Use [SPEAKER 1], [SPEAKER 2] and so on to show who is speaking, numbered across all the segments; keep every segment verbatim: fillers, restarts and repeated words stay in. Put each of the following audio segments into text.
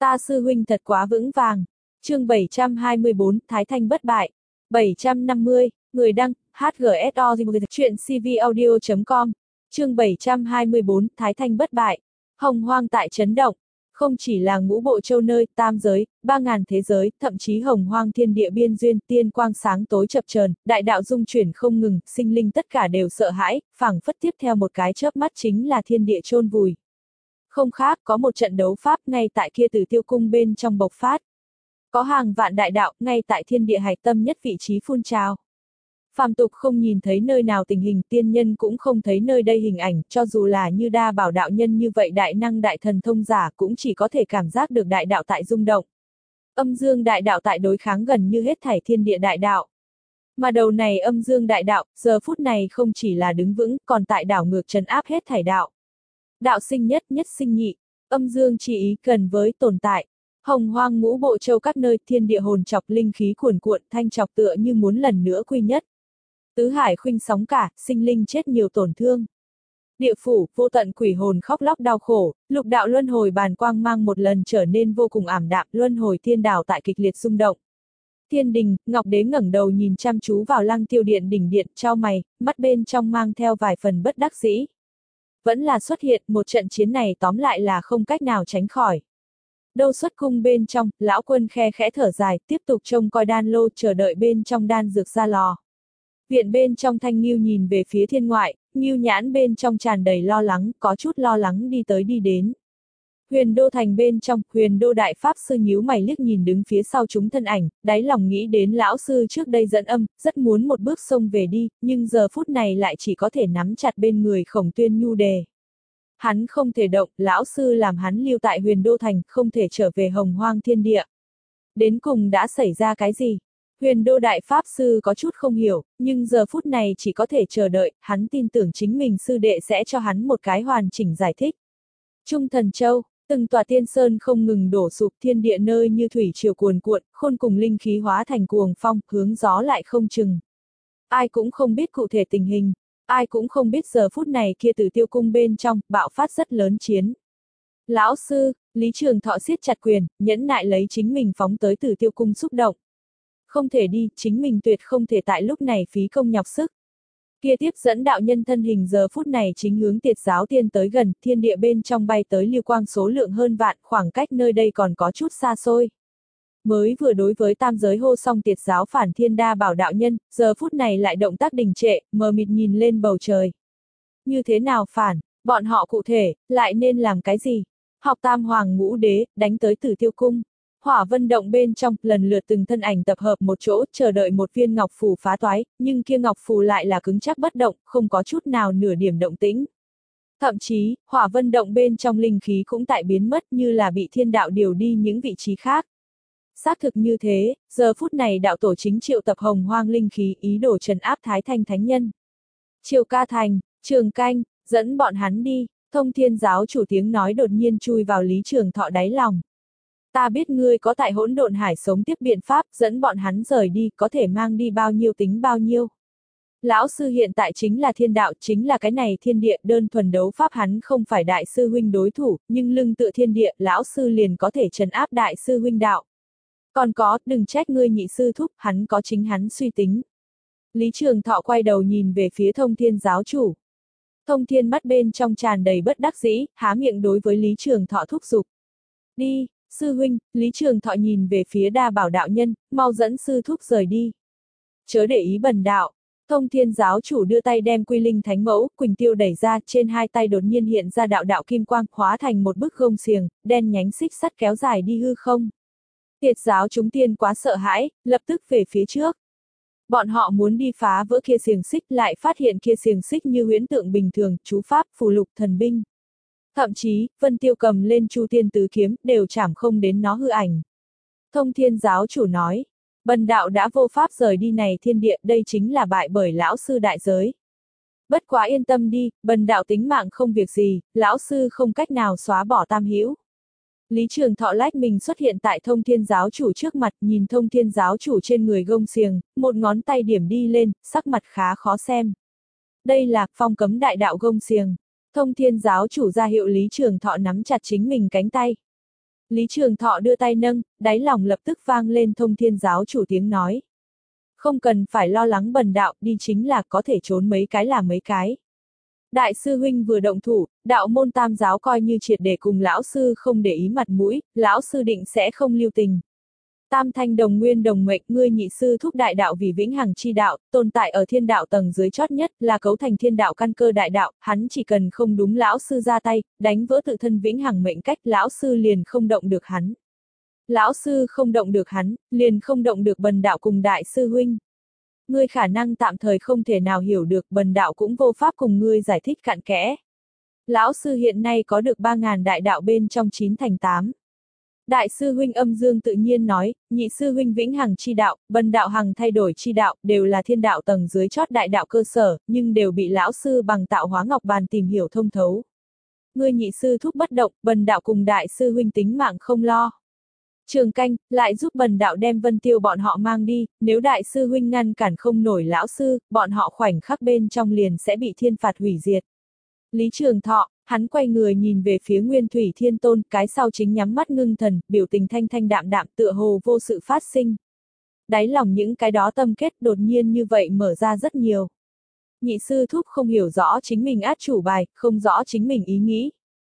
[SPEAKER 1] Ta sư huynh thật quá vững vàng. Chương bảy trăm hai mươi bốn, Thái Thanh bất bại. bảy trăm năm mươi, người đăng, hát giê ét o chuyện c v audio chấm com. Chương bảy trăm hai mươi bốn, Thái Thanh bất bại. Hồng hoang tại chấn động. Không chỉ là ngũ bộ châu nơi, tam giới, ba ngàn thế giới, thậm chí hồng hoang thiên địa biên duyên, tiên quang sáng tối chập chờn, đại đạo dung chuyển không ngừng, sinh linh tất cả đều sợ hãi, phảng phất tiếp theo một cái chớp mắt chính là thiên địa chôn vùi. Không khác, có một trận đấu pháp ngay tại kia Tử Tiêu cung bên trong bộc phát. Có hàng vạn đại đạo, ngay tại thiên địa hạch tâm nhất vị trí phun trào. Phàm tục không nhìn thấy nơi nào tình hình, tiên nhân cũng không thấy nơi đây hình ảnh, cho dù là như Đa Bảo đạo nhân như vậy đại năng đại thần thông giả cũng chỉ có thể cảm giác được đại đạo tại rung động. Âm dương đại đạo tại đối kháng gần như hết thảy thiên địa đại đạo. Mà đầu này âm dương đại đạo, giờ phút này không chỉ là đứng vững, còn tại đảo ngược trấn áp hết thảy đạo. Đạo sinh nhất, nhất sinh nhị, âm dương chỉ ý cần với tồn tại. Hồng hoang ngũ bộ châu các nơi thiên địa hồn chọc linh khí cuồn cuộn thanh chọc tựa như muốn lần nữa quy nhất. Tứ hải khuynh sóng cả, sinh linh chết nhiều tổn thương. Địa phủ, vô tận quỷ hồn khóc lóc đau khổ, lục đạo luân hồi bàn quang mang một lần trở nên vô cùng ảm đạm, luân hồi thiên đảo tại kịch liệt rung động. Thiên đình, Ngọc Đế ngẩng đầu nhìn chăm chú vào Lăng Tiêu Điện đỉnh điện, chau mày, mắt bên trong mang theo vài phần bất đắc dĩ. Vẫn là xuất hiện, một trận chiến này tóm lại là không cách nào tránh khỏi. Đâu xuất cung bên trong, lão quân khe khẽ thở dài, tiếp tục trông coi đan lô chờ đợi bên trong đan dược ra lò. Viện bên trong Thanh Ngưu nhìn về phía thiên ngoại, Ngưu nhãn bên trong tràn đầy lo lắng, có chút lo lắng đi tới đi đến. Huyền Đô thành bên trong, Huyền Đô đại pháp sư nhíu mày liếc nhìn đứng phía sau chúng thân ảnh, đáy lòng nghĩ đến lão sư trước đây dẫn âm, rất muốn một bước xông về đi, nhưng giờ phút này lại chỉ có thể nắm chặt bên người Khổng Tuyên nhu đề. Hắn không thể động, lão sư làm hắn lưu tại Huyền Đô thành, không thể trở về hồng hoang thiên địa. Đến cùng đã xảy ra cái gì? Huyền Đô đại pháp sư có chút không hiểu, nhưng giờ phút này chỉ có thể chờ đợi, hắn tin tưởng chính mình sư đệ sẽ cho hắn một cái hoàn chỉnh giải thích. Trung Thần Châu, từng tòa tiên sơn không ngừng đổ sụp, thiên địa nơi như thủy triều cuồn cuộn, khôn cùng linh khí hóa thành cuồng phong, hướng gió lại không chừng. Ai cũng không biết cụ thể tình hình, ai cũng không biết giờ phút này kia Tử Tiêu cung bên trong, bạo phát rất lớn chiến. Lão sư, Lý Trường Thọ siết chặt quyền, nhẫn nại lấy chính mình phóng tới Tử Tiêu cung xúc động. Không thể đi, chính mình tuyệt không thể tại lúc này phí công nhọc sức. Kia tiếp dẫn đạo nhân thân hình giờ phút này chính hướng Tiệt giáo tiên tới gần, thiên địa bên trong bay tới lưu quang số lượng hơn vạn, khoảng cách nơi đây còn có chút xa xôi. Mới vừa đối với tam giới hô xong Tiệt giáo phản thiên Đa Bảo đạo nhân, giờ phút này lại động tác đình trệ, mờ mịt nhìn lên bầu trời. Như thế nào phản, bọn họ cụ thể, lại nên làm cái gì? Học tam hoàng ngũ đế, đánh tới Tử Tiêu cung. Hỏa vân động bên trong, lần lượt từng thân ảnh tập hợp một chỗ, chờ đợi một viên ngọc phù phá toái, nhưng kia ngọc phù lại là cứng chắc bất động, không có chút nào nửa điểm động tĩnh. Thậm chí, hỏa vân động bên trong linh khí cũng tại biến mất như là bị thiên đạo điều đi những vị trí khác. Xác thực như thế, giờ phút này đạo tổ chính triệu tập hồng hoang linh khí ý đồ trấn áp Thái Thanh thánh nhân. Triều Ca Thành, Trường Canh, dẫn bọn hắn đi, Thông Thiên giáo chủ tiếng nói đột nhiên chui vào Lý Trường Thọ đáy lòng. Ta biết ngươi có tại hỗn độn hải sống tiếp biện pháp, dẫn bọn hắn rời đi, có thể mang đi bao nhiêu tính bao nhiêu. Lão sư hiện tại chính là thiên đạo, chính là cái này thiên địa, đơn thuần đấu pháp hắn không phải đại sư huynh đối thủ, nhưng lưng tựa thiên địa, lão sư liền có thể trấn áp đại sư huynh đạo. Còn có, đừng trách ngươi nhị sư thúc, hắn có chính hắn suy tính. Lý Trường Thọ quay đầu nhìn về phía Thông Thiên giáo chủ. Thông Thiên mắt bên trong tràn đầy bất đắc dĩ, há miệng đối với Lý Trường Thọ thúc giục. Đi, sư huynh, Lý Trường Thọ nhìn về phía Đa Bảo đạo nhân, mau dẫn sư thúc rời đi. Chớ để ý bần đạo. Thông Thiên giáo chủ đưa tay đem Quy Linh Thánh Mẫu, Quỳnh Tiêu đẩy ra, trên hai tay đột nhiên hiện ra đạo đạo kim quang, hóa thành một bức gông xiềng, đen nhánh xích sắt kéo dài đi hư không. Tiệt giáo chúng tiên quá sợ hãi, lập tức về phía trước. Bọn họ muốn đi phá vỡ kia xiềng xích, lại phát hiện kia xiềng xích như huyễn tượng bình thường, chú pháp, phù lục, thần binh. Thậm chí, Vân Tiêu cầm lên Chu Tiên tứ kiếm, đều chảm không đến nó hư ảnh. Thông Thiên giáo chủ nói, bần đạo đã vô pháp rời đi này thiên địa, đây chính là bại bởi lão sư đại giới. Bất quá yên tâm đi, bần đạo tính mạng không việc gì, lão sư không cách nào xóa bỏ tam hữu. Lý Trường Thọ lách mình xuất hiện tại Thông Thiên giáo chủ trước mặt, nhìn Thông Thiên giáo chủ trên người gông xiềng, một ngón tay điểm đi lên, sắc mặt khá khó xem. Đây là phong cấm đại đạo gông xiềng. Thông Thiên giáo chủ ra hiệu Lý Trường Thọ nắm chặt chính mình cánh tay. Lý Trường Thọ đưa tay nâng, đáy lòng lập tức vang lên Thông Thiên giáo chủ tiếng nói. Không cần phải lo lắng bần đạo, đi chính là có thể trốn mấy cái là mấy cái. Đại sư huynh vừa động thủ, đạo môn tam giáo coi như triệt để cùng lão sư không để ý mặt mũi, lão sư định sẽ không lưu tình. Tam thanh đồng nguyên đồng mệnh, ngươi nhị sư thúc đại đạo vì vĩnh hằng chi đạo, tồn tại ở thiên đạo tầng dưới chót nhất, là cấu thành thiên đạo căn cơ đại đạo, hắn chỉ cần không đúng lão sư ra tay, đánh vỡ tự thân vĩnh hằng mệnh cách, lão sư liền không động được hắn. Lão sư không động được hắn, liền không động được bần đạo cùng đại sư huynh. Ngươi khả năng tạm thời không thể nào hiểu được, bần đạo cũng vô pháp cùng ngươi giải thích cặn kẽ. Lão sư hiện nay có được ba ngàn đại đạo bên trong chín thành tám. Đại sư huynh âm dương tự nhiên nói, nhị sư huynh vĩnh hằng chi đạo, bần đạo hằng thay đổi chi đạo, đều là thiên đạo tầng dưới chót đại đạo cơ sở, nhưng đều bị lão sư bằng tạo hóa ngọc bàn tìm hiểu thông thấu. Ngươi nhị sư thúc bất động, bần đạo cùng đại sư huynh tính mạng không lo. Trường Canh, lại giúp bần đạo đem Vân Tiêu bọn họ mang đi, nếu đại sư huynh ngăn cản không nổi lão sư, bọn họ khoảnh khắc bên trong liền sẽ bị thiên phạt hủy diệt. Lý Trường Thọ, hắn quay người nhìn về phía Nguyên Thủy Thiên Tôn, cái sau chính nhắm mắt ngưng thần, biểu tình thanh thanh đạm đạm tựa hồ vô sự phát sinh. Đáy lòng những cái đó tâm kết đột nhiên như vậy mở ra rất nhiều. Nhị sư thúc không hiểu rõ chính mình át chủ bài, không rõ chính mình ý nghĩ.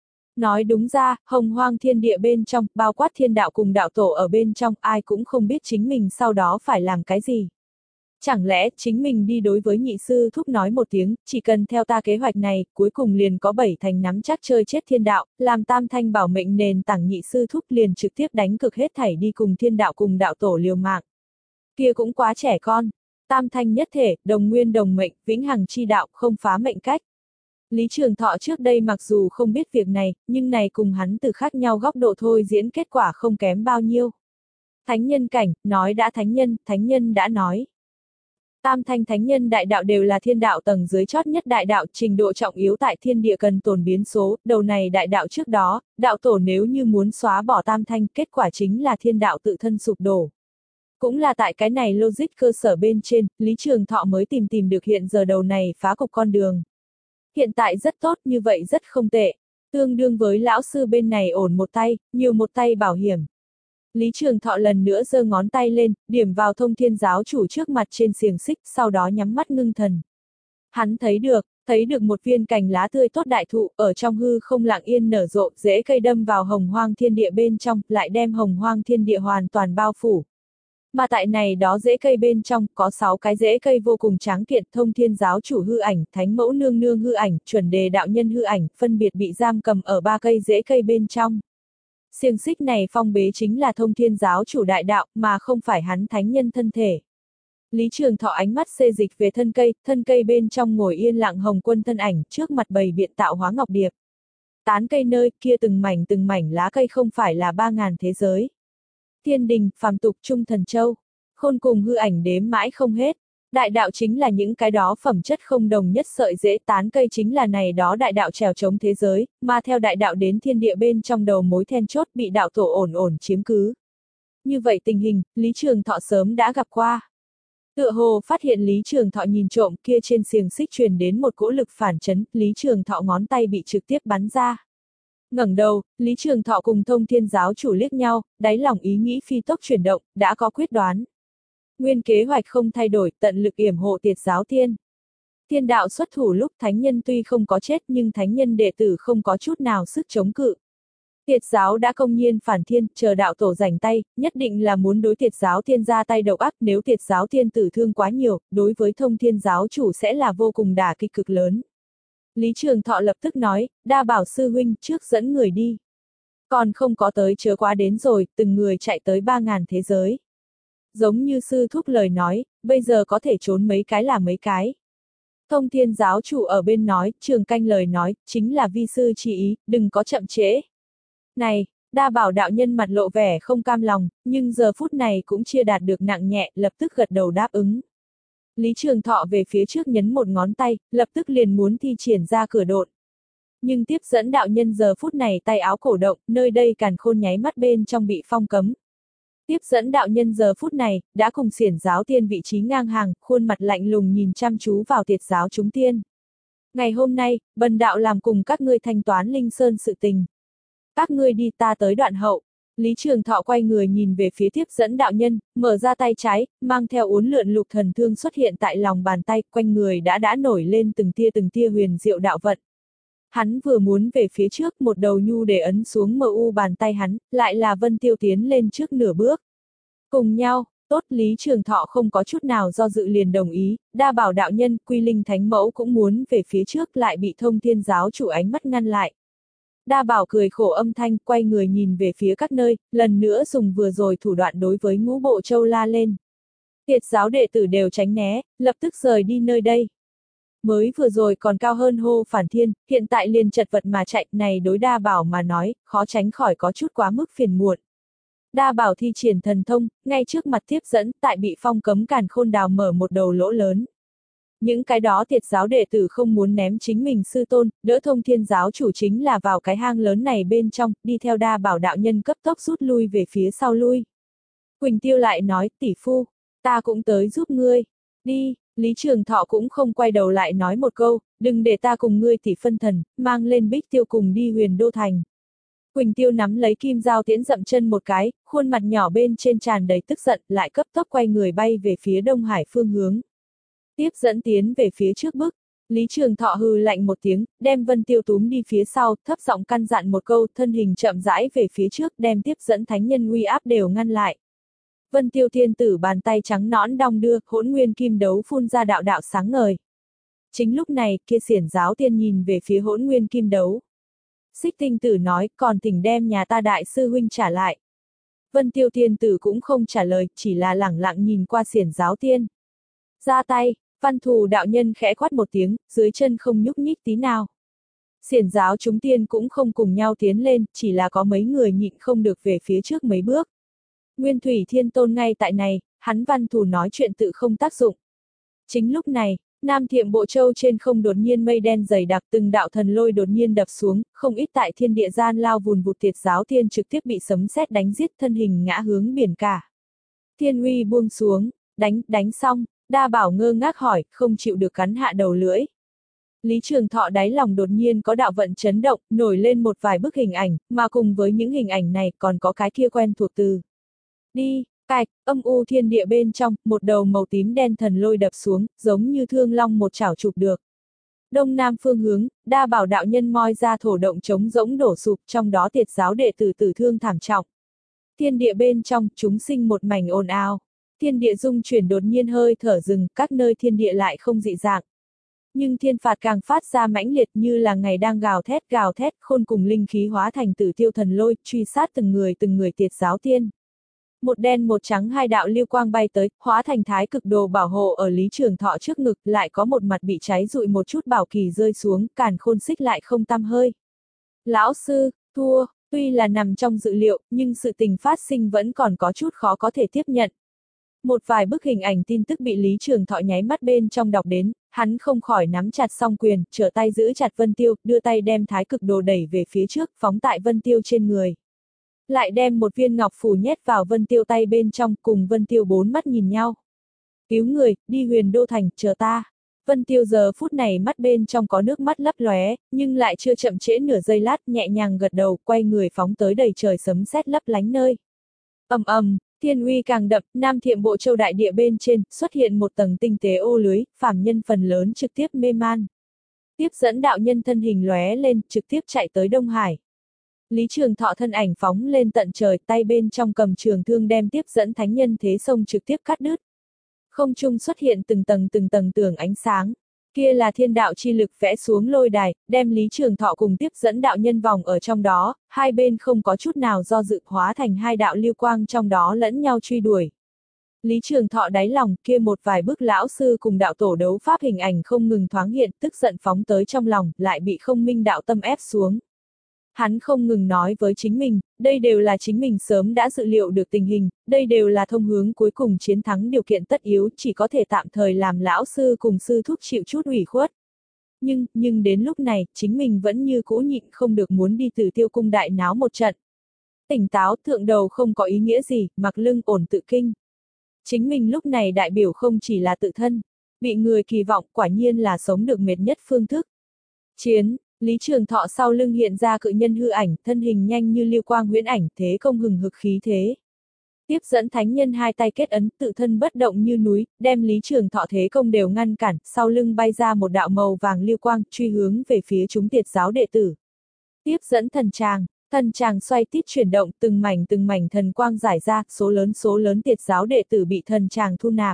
[SPEAKER 1] Nói đúng ra, hồng hoang thiên địa bên trong, bao quát thiên đạo cùng đạo tổ ở bên trong, ai cũng không biết chính mình sau đó phải làm cái gì. Chẳng lẽ chính mình đi đối với nhị sư thúc nói một tiếng, chỉ cần theo ta kế hoạch này, cuối cùng liền có bảy thành nắm chắc chơi chết thiên đạo, làm tam thanh bảo mệnh nền tảng nhị sư thúc liền trực tiếp đánh cực hết thảy đi cùng thiên đạo cùng đạo tổ liều mạng. Kia cũng quá trẻ con, tam thanh nhất thể, đồng nguyên đồng mệnh, vĩnh hằng chi đạo, không phá mệnh cách. Lý Trường Thọ trước đây mặc dù không biết việc này, nhưng này cùng hắn từ khác nhau góc độ thôi diễn kết quả không kém bao nhiêu. Thánh nhân cảnh, nói đã thánh nhân, thánh nhân đã nói. Tam thanh thánh nhân đại đạo đều là thiên đạo tầng dưới chót nhất đại đạo, trình độ trọng yếu tại thiên địa cần tồn biến số, đầu này đại đạo trước đó, đạo tổ nếu như muốn xóa bỏ tam thanh, kết quả chính là thiên đạo tự thân sụp đổ. Cũng là tại cái này logic cơ sở bên trên, Lý Trường Thọ mới tìm tìm được hiện giờ đầu này phá cục con đường. Hiện tại rất tốt, như vậy rất không tệ. Tương đương với lão sư bên này ổn một tay, nhiều một tay bảo hiểm. Lý Trường Thọ lần nữa giơ ngón tay lên, điểm vào Thông Thiên giáo chủ trước mặt trên xiềng xích, sau đó nhắm mắt ngưng thần. Hắn thấy được, thấy được một viên cành lá tươi tốt đại thụ, ở trong hư không lặng yên nở rộ, rễ cây đâm vào hồng hoang thiên địa bên trong, lại đem hồng hoang thiên địa hoàn toàn bao phủ. Mà tại này đó rễ cây bên trong, có sáu cái rễ cây vô cùng tráng kiện, Thông Thiên giáo chủ hư ảnh, thánh mẫu nương nương hư ảnh, chuẩn đề đạo nhân hư ảnh, phân biệt bị giam cầm ở ba cây rễ cây bên trong. Xiềng xích này phong bế chính là Thông Thiên giáo chủ đại đạo, mà không phải hắn thánh nhân thân thể. Lý Trường Thọ ánh mắt xê dịch về thân cây, thân cây bên trong ngồi yên lặng Hồng Quân thân ảnh, trước mặt bày biện tạo hóa ngọc điệp. Tán cây nơi kia từng mảnh từng mảnh lá cây không phải là ba ngàn thế giới. Thiên đình, phàm tục, trung thần châu, khôn cùng hư ảnh đếm mãi không hết. Đại đạo chính là những cái đó phẩm chất không đồng nhất sợi rễ, tán cây chính là này đó đại đạo trèo chống thế giới, mà theo đại đạo đến thiên địa bên trong đầu mối then chốt bị đạo tổ ổn ổn chiếm cứ. Như vậy tình hình, Lý Trường Thọ sớm đã gặp qua. Tựa hồ phát hiện Lý Trường Thọ nhìn trộm, kia trên xiềng xích truyền đến một cỗ lực phản chấn, Lý Trường Thọ ngón tay bị trực tiếp bắn ra. Ngẩng đầu, Lý Trường Thọ cùng Thông Thiên giáo chủ liếc nhau, đáy lòng ý nghĩ phi tốc chuyển động, đã có quyết đoán. Nguyên kế hoạch không thay đổi, tận lực yểm hộ Tiệt giáo tiên. Thiên đạo xuất thủ lúc thánh nhân tuy không có chết nhưng thánh nhân đệ tử không có chút nào sức chống cự. Tiệt giáo đã công nhiên phản thiên, chờ đạo tổ rảnh tay, nhất định là muốn đối Tiệt giáo tiên ra tay độc ác, nếu Tiệt giáo tiên tử thương quá nhiều, đối với Thông Thiên giáo chủ sẽ là vô cùng đả kích cực lớn. Lý Trường Thọ lập tức nói, đa bảo sư huynh trước dẫn người đi. Còn không có tới chớ quá đến rồi, từng người chạy tới ba ngàn thế giới. Giống như sư thúc lời nói, bây giờ có thể trốn mấy cái là mấy cái. Thông Thiên giáo chủ ở bên nói, Trường Canh lời nói, chính là vi sư chỉ ý, đừng có chậm trễ. Này, đa bảo đạo nhân mặt lộ vẻ không cam lòng, nhưng giờ phút này cũng chia đạt được nặng nhẹ, lập tức gật đầu đáp ứng. Lý Trường Thọ về phía trước nhấn một ngón tay, lập tức liền muốn thi triển ra cửa độn. Nhưng tiếp dẫn đạo nhân giờ phút này tay áo cổ động, nơi đây càn khôn nháy mắt bên trong bị phong cấm. Tiếp dẫn đạo nhân giờ phút này, đã cùng xiển giáo tiên vị trí ngang hàng, khuôn mặt lạnh lùng nhìn chăm chú vào Tiệt giáo chúng tiên. Ngày hôm nay, bần đạo làm cùng các ngươi thanh toán Linh Sơn sự tình. Các ngươi đi ta tới đoạn hậu. Lý Trường Thọ quay người nhìn về phía tiếp dẫn đạo nhân, mở ra tay trái, mang theo uốn lượn lục thần thương xuất hiện tại lòng bàn tay, quanh người đã đã nổi lên từng tia từng tia huyền diệu đạo vận. Hắn vừa muốn về phía trước, một đầu nhu để ấn xuống mờ u bàn tay hắn, lại là Vân Tiêu tiến lên trước nửa bước. Cùng nhau, tốt, Lý Trường Thọ không có chút nào do dự liền đồng ý, Đa Bảo đạo nhân, Quy Linh Thánh Mẫu cũng muốn về phía trước, lại bị Thông Thiên giáo chủ ánh mắt ngăn lại. Đa Bảo cười khổ âm thanh, quay người nhìn về phía các nơi, lần nữa dùng vừa rồi thủ đoạn đối với Ngũ Bộ Châu la lên. Tiệt giáo đệ tử đều tránh né, lập tức rời đi nơi đây. Mới vừa rồi còn cao hơn hô phản thiên, hiện tại liền chật vật mà chạy, này đối Đa Bảo mà nói, khó tránh khỏi có chút quá mức phiền muộn. Đa Bảo thi triển thần thông, ngay trước mặt tiếp dẫn, tại bị phong cấm càn khôn đào mở một đầu lỗ lớn. Những cái đó tiệt giáo đệ tử không muốn ném chính mình sư tôn, đỡ Thông Thiên giáo chủ chính là vào cái hang lớn này bên trong, đi theo Đa Bảo đạo nhân cấp tốc rút lui về phía sau lui. Quỳnh Tiêu lại nói, tỷ phu, ta cũng tới giúp ngươi, đi. Lý Trường Thọ cũng không quay đầu lại nói một câu, đừng để ta cùng ngươi tỷ phân thần, mang lên Bích Tiêu cùng đi Huyền Đô Thành. Quỳnh Tiêu nắm lấy kim dao tiễn dậm chân một cái, khuôn mặt nhỏ bên trên tràn đầy tức giận, lại cấp tốc quay người bay về phía Đông Hải phương hướng. Tiếp dẫn tiến về phía trước bước, Lý Trường Thọ hừ lạnh một tiếng, đem Vân Tiêu túm đi phía sau, thấp giọng căn dặn một câu, thân hình chậm rãi về phía trước, đem tiếp dẫn thánh nhân uy áp đều ngăn lại. Vân Tiêu thiên tử bàn tay trắng nõn đong đưa, hỗn nguyên kim đấu phun ra đạo đạo sáng ngời. Chính lúc này, kia xiển giáo tiên nhìn về phía hỗn nguyên kim đấu. Xích Tinh tử nói, còn thỉnh đem nhà ta đại sư huynh trả lại. Vân Tiêu thiên tử cũng không trả lời, chỉ là lẳng lặng nhìn qua xiển giáo tiên. Ra tay, Văn Thù đạo nhân khẽ quát một tiếng, dưới chân không nhúc nhích tí nào. Xiển giáo chúng tiên cũng không cùng nhau tiến lên, chỉ là có mấy người nhịn không được về phía trước mấy bước. Nguyên Thủy Thiên Tôn ngay tại này, hắn Văn Thù nói chuyện tự không tác dụng. Chính lúc này, Nam Thiệm Bộ Châu trên không đột nhiên mây đen dày đặc, từng đạo thần lôi đột nhiên đập xuống, không ít tại thiên địa gian lao vùn vụt tiệt giáo tiên trực tiếp bị sấm sét đánh giết, thân hình ngã hướng biển cả. Thiên uy buông xuống, đánh, đánh xong, Đa Bảo ngơ ngác hỏi, không chịu được cắn hạ đầu lưỡi. Lý Trường Thọ đáy lòng đột nhiên có đạo vận chấn động, nổi lên một vài bức hình ảnh, mà cùng với những hình ảnh này còn có cái kia quen thuộc từ. Đi, cạch, âm u thiên địa bên trong, một đầu màu tím đen thần lôi đập xuống, giống như thương long một chảo chụp được. Đông Nam phương hướng, Đa Bảo đạo nhân moi ra thổ động trống rỗng đổ sụp, trong đó tiệt giáo đệ tử tử thương thảm trọng. Thiên địa bên trong, chúng sinh một mảnh ồn ào. Thiên địa dung chuyển đột nhiên hơi thở dừng, các nơi thiên địa lại không dị dạng. Nhưng thiên phạt càng phát ra mãnh liệt như là ngày đang gào thét gào thét, khôn cùng linh khí hóa thành tử tiêu thần lôi, truy sát từng người từng người tiệt giáo tiên. Một đen một trắng hai đạo lưu quang bay tới, hóa thành thái cực đồ bảo hộ ở Lý Trường Thọ trước ngực, lại có một mặt bị cháy rụi một chút bảo kỳ rơi xuống, càn khôn xích lại không tăm hơi. Lão sư, thua, tuy là nằm trong dự liệu, nhưng sự tình phát sinh vẫn còn có chút khó có thể tiếp nhận. Một vài bức hình ảnh tin tức bị Lý Trường Thọ nháy mắt bên trong đọc đến, hắn không khỏi nắm chặt song quyền, trở tay giữ chặt Vân Tiêu, đưa tay đem thái cực đồ đẩy về phía trước, phóng tại Vân Tiêu trên người. Lại đem một viên ngọc phù nhét vào Vân Tiêu tay bên trong, cùng Vân Tiêu bốn mắt nhìn nhau. Cứu người, đi Huyền Đô Thành, chờ ta. Vân Tiêu giờ phút này mắt bên trong có nước mắt lấp lóe, nhưng lại chưa chậm trễ nửa giây lát, nhẹ nhàng gật đầu, quay người phóng tới đầy trời sấm sét lấp lánh nơi. Ầm ầm, thiên uy càng đậm, Nam Thiệm Bộ Châu đại địa bên trên, xuất hiện một tầng tinh tế ô lưới, phàm nhân phần lớn trực tiếp mê man. Tiếp dẫn đạo nhân thân hình lóe lên, trực tiếp chạy tới Đông Hải. Lý Trường Thọ thân ảnh phóng lên tận trời, tay bên trong cầm trường thương đem tiếp dẫn thánh nhân thế sông trực tiếp cắt đứt. Không trung xuất hiện từng tầng từng tầng tường ánh sáng. Kia là thiên đạo chi lực vẽ xuống lôi đài, đem Lý Trường Thọ cùng tiếp dẫn đạo nhân vòng ở trong đó, hai bên không có chút nào do dự, hóa thành hai đạo lưu quang trong đó lẫn nhau truy đuổi. Lý Trường Thọ đáy lòng, kia một vài bức lão sư cùng đạo tổ đấu pháp hình ảnh không ngừng thoáng hiện, tức giận phóng tới trong lòng, lại bị không minh đạo tâm ép xuống. Hắn không ngừng nói với chính mình, đây đều là chính mình sớm đã dự liệu được tình hình, đây đều là thông hướng cuối cùng chiến thắng điều kiện tất yếu, chỉ có thể tạm thời làm lão sư cùng sư thúc chịu chút ủy khuất. Nhưng, nhưng đến lúc này, chính mình vẫn như cũ nhịn không được muốn đi Tử Tiêu cung đại náo một trận. Tỉnh táo, thượng đầu không có ý nghĩa gì, mặc lưng ổn tự kinh. Chính mình lúc này đại biểu không chỉ là tự thân, bị người kỳ vọng quả nhiên là sống được mệt nhất phương thức. Chiến, Lý Trường Thọ sau lưng hiện ra cự nhân hư ảnh, thân hình nhanh như lưu quang huyễn ảnh, thế công hừng hực khí thế. Tiếp dẫn thánh nhân hai tay kết ấn, tự thân bất động như núi, đem Lý Trường Thọ thế công đều ngăn cản, sau lưng bay ra một đạo màu vàng lưu quang, truy hướng về phía chúng tiệt giáo đệ tử. Tiếp dẫn thần tràng, thần tràng xoay tít chuyển động, từng mảnh từng mảnh thần quang giải ra, số lớn số lớn tiệt giáo đệ tử bị thần tràng thu nạp.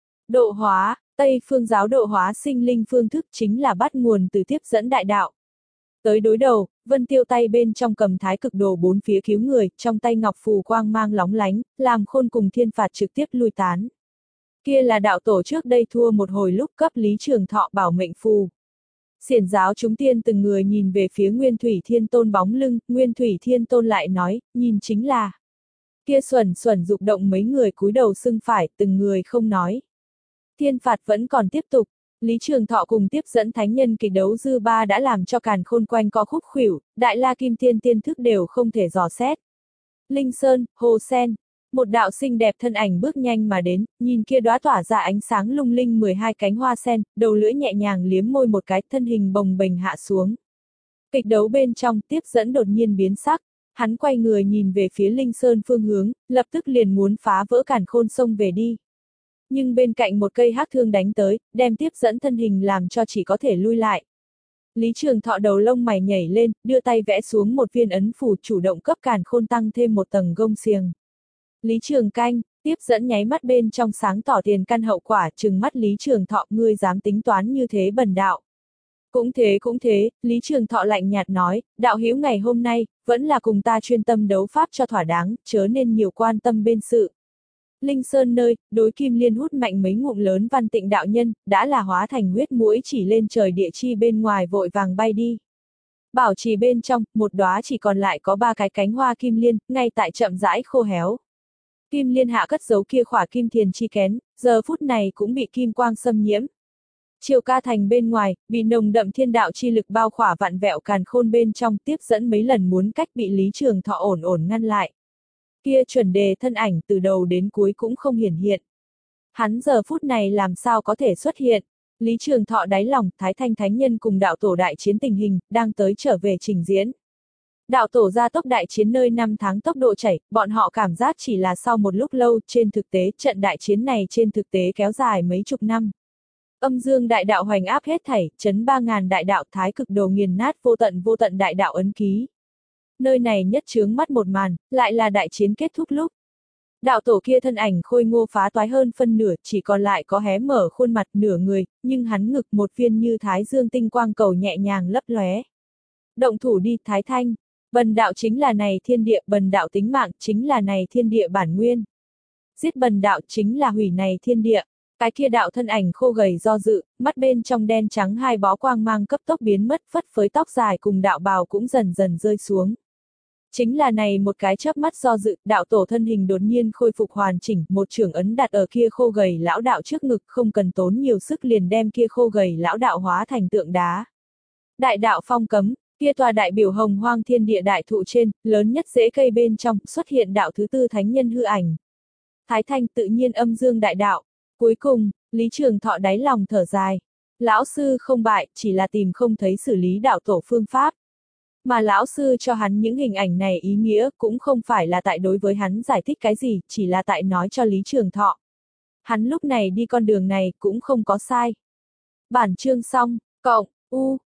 [SPEAKER 1] Độ hóa, Tây phương giáo độ hóa sinh linh phương thức chính là bắt nguồn từ tiếp dẫn đại đạo. Tới đối đầu, Vân Tiêu tay bên trong cầm thái cực đồ bốn phía cứu người, trong tay ngọc phù quang mang lóng lánh, làm khôn cùng thiên phạt trực tiếp lui tán. Kia là đạo tổ trước đây thua một hồi lúc cấp Lý Trường Thọ bảo mệnh phù. Xiển giáo chúng tiên từng người nhìn về phía Nguyên Thủy Thiên Tôn bóng lưng, Nguyên Thủy Thiên Tôn lại nói, nhìn chính là. Kia xuẩn xuẩn dục động mấy người cúi đầu xưng phải, từng người không nói. Thiên phạt vẫn còn tiếp tục. Lý Trường Thọ cùng tiếp dẫn thánh nhân kịch đấu dư ba đã làm cho càn khôn quanh co khúc khuỷu, đại la kim tiên tiên thức đều không thể dò xét. Linh Sơn, Hồ Sen, một đạo xinh đẹp thân ảnh bước nhanh mà đến, nhìn kia đóa tỏa ra ánh sáng lung linh mười hai cánh hoa sen, đầu lưỡi nhẹ nhàng liếm môi một cái, thân hình bồng bềnh hạ xuống. Kịch đấu bên trong, tiếp dẫn đột nhiên biến sắc, hắn quay người nhìn về phía Linh Sơn phương hướng, lập tức liền muốn phá vỡ càn khôn xông về đi. Nhưng bên cạnh một cây hắc thương đánh tới, đem tiếp dẫn thân hình làm cho chỉ có thể lui lại. Lý Trường Thọ đầu lông mày nhảy lên, đưa tay vẽ xuống một viên ấn phù, chủ động cấp càn khôn tăng thêm một tầng gông xiềng. Lý Trường Canh, tiếp dẫn nháy mắt bên trong sáng tỏ tiền căn hậu quả, trừng mắt Lý Trường Thọ, ngươi dám tính toán như thế bần đạo. Cũng thế cũng thế, Lý Trường Thọ lạnh nhạt nói, đạo hữu ngày hôm nay, vẫn là cùng ta chuyên tâm đấu pháp cho thỏa đáng, chớ nên nhiều quan tâm bên sự. Linh Sơn nơi, đối kim liên hút mạnh mấy ngụm lớn Văn Tịnh đạo nhân, đã là hóa thành huyết mũi chỉ lên trời địa chi bên ngoài vội vàng bay đi. Bảo trì bên trong, một đóa chỉ còn lại có ba cái cánh hoa kim liên, ngay tại chậm rãi khô héo. Kim liên hạ cất giấu kia khỏa kim thiền chi kén, giờ phút này cũng bị kim quang xâm nhiễm. Triều Ca thành bên ngoài, bị nồng đậm thiên đạo chi lực bao khỏa vặn vẹo càn khôn bên trong, tiếp dẫn mấy lần muốn cách bị Lý Trường Thọ ổn ổn ngăn lại. Kia chuẩn đề thân ảnh từ đầu đến cuối cũng không hiển hiện. Hắn giờ phút này làm sao có thể xuất hiện? Lý Trường Thọ đáy lòng, Thái Thanh Thánh Nhân cùng đạo tổ đại chiến tình hình, đang tới trở về trình diễn. Đạo tổ gia tốc đại chiến nơi năm tháng tốc độ chảy, bọn họ cảm giác chỉ là sau một lúc lâu, trên thực tế trận đại chiến này trên thực tế kéo dài mấy chục năm. Âm dương đại đạo hoành áp hết thảy, chấn ba ngàn đại đạo, thái cực đồ nghiền nát vô tận vô tận đại đạo ấn ký. Nơi này nhất chướng mắt một màn, lại là đại chiến kết thúc lúc. Đạo tổ kia thân ảnh khôi ngô phá toái hơn phân nửa, chỉ còn lại có hé mở khuôn mặt nửa người, nhưng hắn ngực một viên như thái dương tinh quang cầu nhẹ nhàng lấp lóe. Động thủ đi, Thái Thanh. Bần đạo chính là này thiên địa, bần đạo tính mạng chính là này thiên địa bản nguyên. Giết bần đạo chính là hủy này thiên địa. Cái kia đạo thân ảnh khô gầy do dự, mắt bên trong đen trắng hai bó quang mang cấp tốc biến mất, phất phới tóc dài cùng đạo bào cũng dần dần rơi xuống. Chính là này một cái chớp mắt do dự, đạo tổ thân hình đột nhiên khôi phục hoàn chỉnh, một chưởng ấn đặt ở kia khô gầy lão đạo trước ngực, không cần tốn nhiều sức liền đem kia khô gầy lão đạo hóa thành tượng đá. Đại đạo phong cấm, kia tòa đại biểu hồng hoang thiên địa đại thụ trên, lớn nhất rễ cây bên trong, xuất hiện đạo thứ tư thánh nhân hư ảnh. Thái Thanh tự nhiên âm dương đại đạo. Cuối cùng, Lý Trường Thọ đáy lòng thở dài. Lão sư không bại, chỉ là tìm không thấy xử lý đạo tổ phương pháp. Mà lão sư cho hắn những hình ảnh này ý nghĩa cũng không phải là tại đối với hắn giải thích cái gì, chỉ là tại nói cho Lý Trường Thọ. Hắn lúc này đi con đường này cũng không có sai. Bản chương xong, cộng, u.